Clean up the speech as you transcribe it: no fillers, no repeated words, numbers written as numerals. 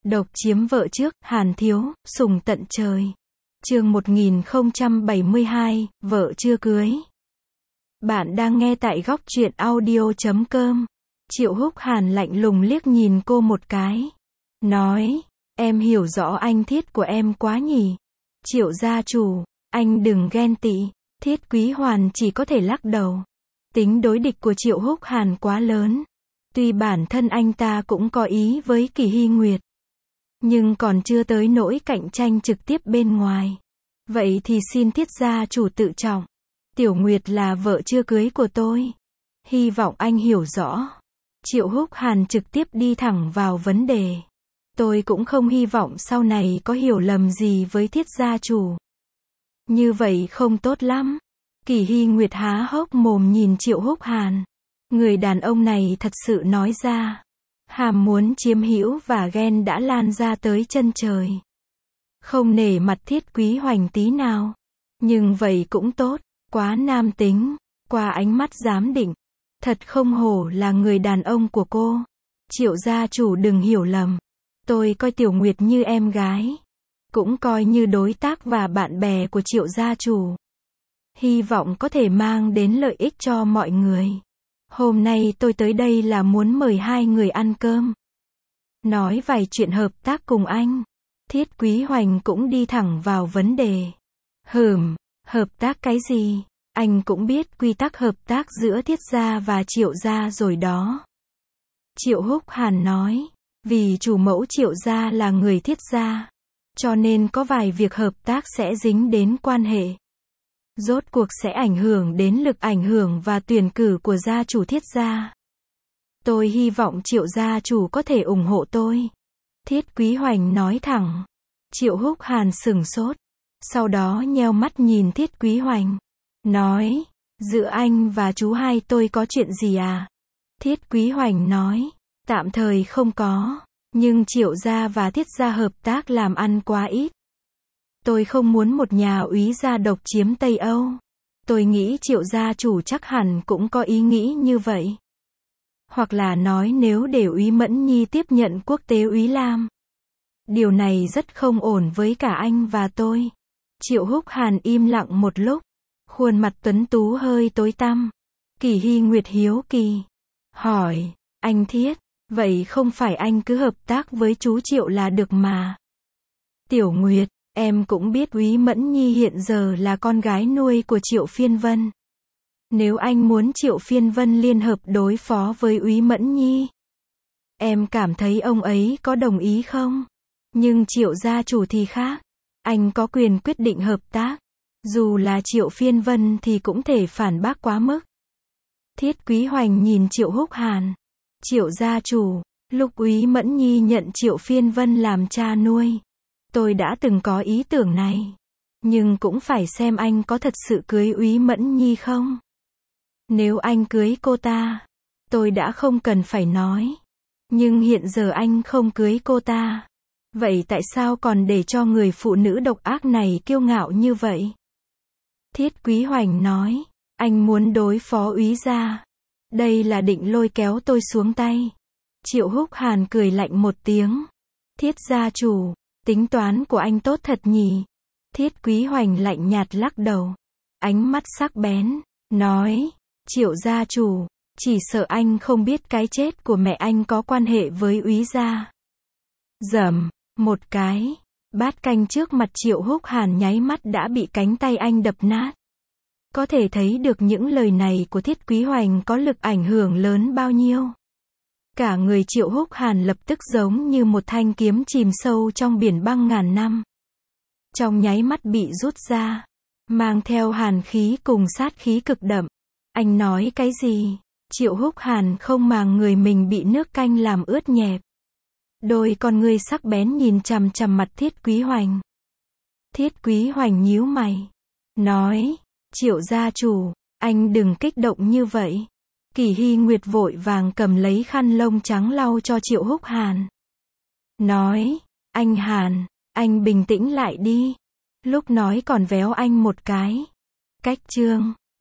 Độc chiếm vợ trước, Hàn Thiếu, sủng tận trời. Chương 1072, vợ chưa cưới. Bạn đang nghe tại góc truyện audio.com. Triệu Húc Hàn lạnh lùng liếc nhìn cô một cái. Nói, em hiểu rõ anh Thiết của em quá nhỉ. Triệu gia chủ, anh đừng ghen tị. Thiết Quý Hoàn chỉ có thể lắc đầu. Tính đối địch của Triệu Húc Hàn quá lớn. Tuy bản thân anh ta cũng có ý với Kỳ Hy Nguyệt, nhưng còn chưa tới nỗi cạnh tranh trực tiếp bên ngoài. Vậy thì xin Thiết gia chủ tự trọng. Tiểu Nguyệt là vợ chưa cưới của tôi. Hy vọng anh hiểu rõ. Triệu Húc Hàn trực tiếp đi thẳng vào vấn đề. Tôi cũng không hy vọng sau này có hiểu lầm gì với Thiết gia chủ. Như vậy không tốt lắm. Kỳ Hy Nguyệt há hốc mồm nhìn Triệu Húc Hàn. Người đàn ông này thật sự nói ra. Hàm muốn chiếm hữu và ghen đã lan ra tới chân trời. Không nể mặt Thiết Quý Hoành tí nào. Nhưng vậy cũng tốt, quá nam tính, qua ánh mắt giám định. Thật không hổ là người đàn ông của cô. Triệu gia chủ đừng hiểu lầm. Tôi coi Tiểu Nguyệt như em gái. Cũng coi như đối tác và bạn bè của Triệu gia chủ. Hy vọng có thể mang đến lợi ích cho mọi người. Hôm nay tôi tới đây là muốn mời hai người ăn cơm. Nói vài chuyện hợp tác cùng anh. Thiết Quý Hoành cũng đi thẳng vào vấn đề. Hợp tác cái gì? Anh cũng biết quy tắc hợp tác giữa Thiết gia và Triệu gia rồi đó. Triệu Húc Hàn nói. Vì chủ mẫu Triệu gia là người Thiết gia, cho nên có vài việc hợp tác sẽ dính đến quan hệ. Rốt cuộc sẽ ảnh hưởng đến lực ảnh hưởng và tuyển cử của gia chủ Thiết gia. Tôi hy vọng Triệu gia chủ có thể ủng hộ tôi. Thiết Quý Hoành nói thẳng. Triệu Húc Hàn sửng sốt. Sau đó nheo mắt nhìn Thiết Quý Hoành. Nói, giữa anh và chú hai tôi có chuyện gì à? Thiết Quý Hoành nói, tạm thời không có. Nhưng Triệu gia và Thiết gia hợp tác làm ăn quá ít. Tôi không muốn một nhà úy gia độc chiếm Tây Âu. Tôi nghĩ Triệu gia chủ chắc hẳn cũng có ý nghĩ như vậy. Hoặc là nói nếu để úy Mẫn Nhi tiếp nhận quốc tế úy Lam. Điều này rất không ổn với cả anh và tôi. Triệu Húc Hàn im lặng một lúc. Khuôn mặt tuấn tú hơi tối tăm. Kỳ Hy Nguyệt hiếu kỳ. Hỏi, anh Thiết, vậy không phải anh cứ hợp tác với chú Triệu là được mà. Tiểu Nguyệt, em cũng biết úy Mẫn Nhi hiện giờ là con gái nuôi của Triệu Phiên Vân. Nếu anh muốn Triệu Phiên Vân liên hợp đối phó với úy Mẫn Nhi, em cảm thấy ông ấy có đồng ý không? Nhưng Triệu gia chủ thì khác. Anh có quyền quyết định hợp tác. Dù là Triệu Phiên Vân thì cũng thể phản bác quá mức. Thiết Quý Hoành nhìn Triệu Húc Hàn. Triệu gia chủ, lúc úy Mẫn Nhi nhận Triệu Phiên Vân làm cha nuôi, tôi đã từng có ý tưởng này. Nhưng cũng phải xem anh có thật sự cưới úy Mẫn Nhi không. Nếu anh cưới cô ta, tôi đã không cần phải nói. Nhưng hiện giờ anh không cưới cô ta. Vậy tại sao còn để cho người phụ nữ độc ác này kiêu ngạo như vậy? Thiết Quý Hoành nói, anh muốn đối phó úy gia. Đây là định lôi kéo tôi xuống tay. Triệu Húc Hàn cười lạnh một tiếng. Thiết gia chủ, tính toán của anh tốt thật nhỉ? Thiết Quý Hoành lạnh nhạt lắc đầu. Ánh mắt sắc bén, nói, Triệu gia chủ, chỉ sợ anh không biết cái chết của mẹ anh có quan hệ với úy gia. Dầm, một cái, bát canh trước mặt Triệu Húc Hàn nháy mắt đã bị cánh tay anh đập nát. Có thể thấy được những lời này của Thiết Quý Hoành có lực ảnh hưởng lớn bao nhiêu. Cả người Triệu Húc Hàn lập tức giống như một thanh kiếm chìm sâu trong biển băng ngàn năm. Trong nháy mắt bị rút ra, mang theo hàn khí cùng sát khí cực đậm. Anh nói cái gì? Triệu Húc Hàn không màng người mình bị nước canh làm ướt nhẹp. Đôi con ngươi sắc bén nhìn chằm chằm mặt Thiết Quý Hoành. Thiết Quý Hoành nhíu mày. Nói, Triệu gia chủ, anh đừng kích động như vậy. Kỳ Hy Nguyệt vội vàng cầm lấy khăn lông trắng lau cho Triệu Húc Hàn. Nói, anh Hàn, anh bình tĩnh lại đi. Lúc nói còn véo anh một cái. Cách chương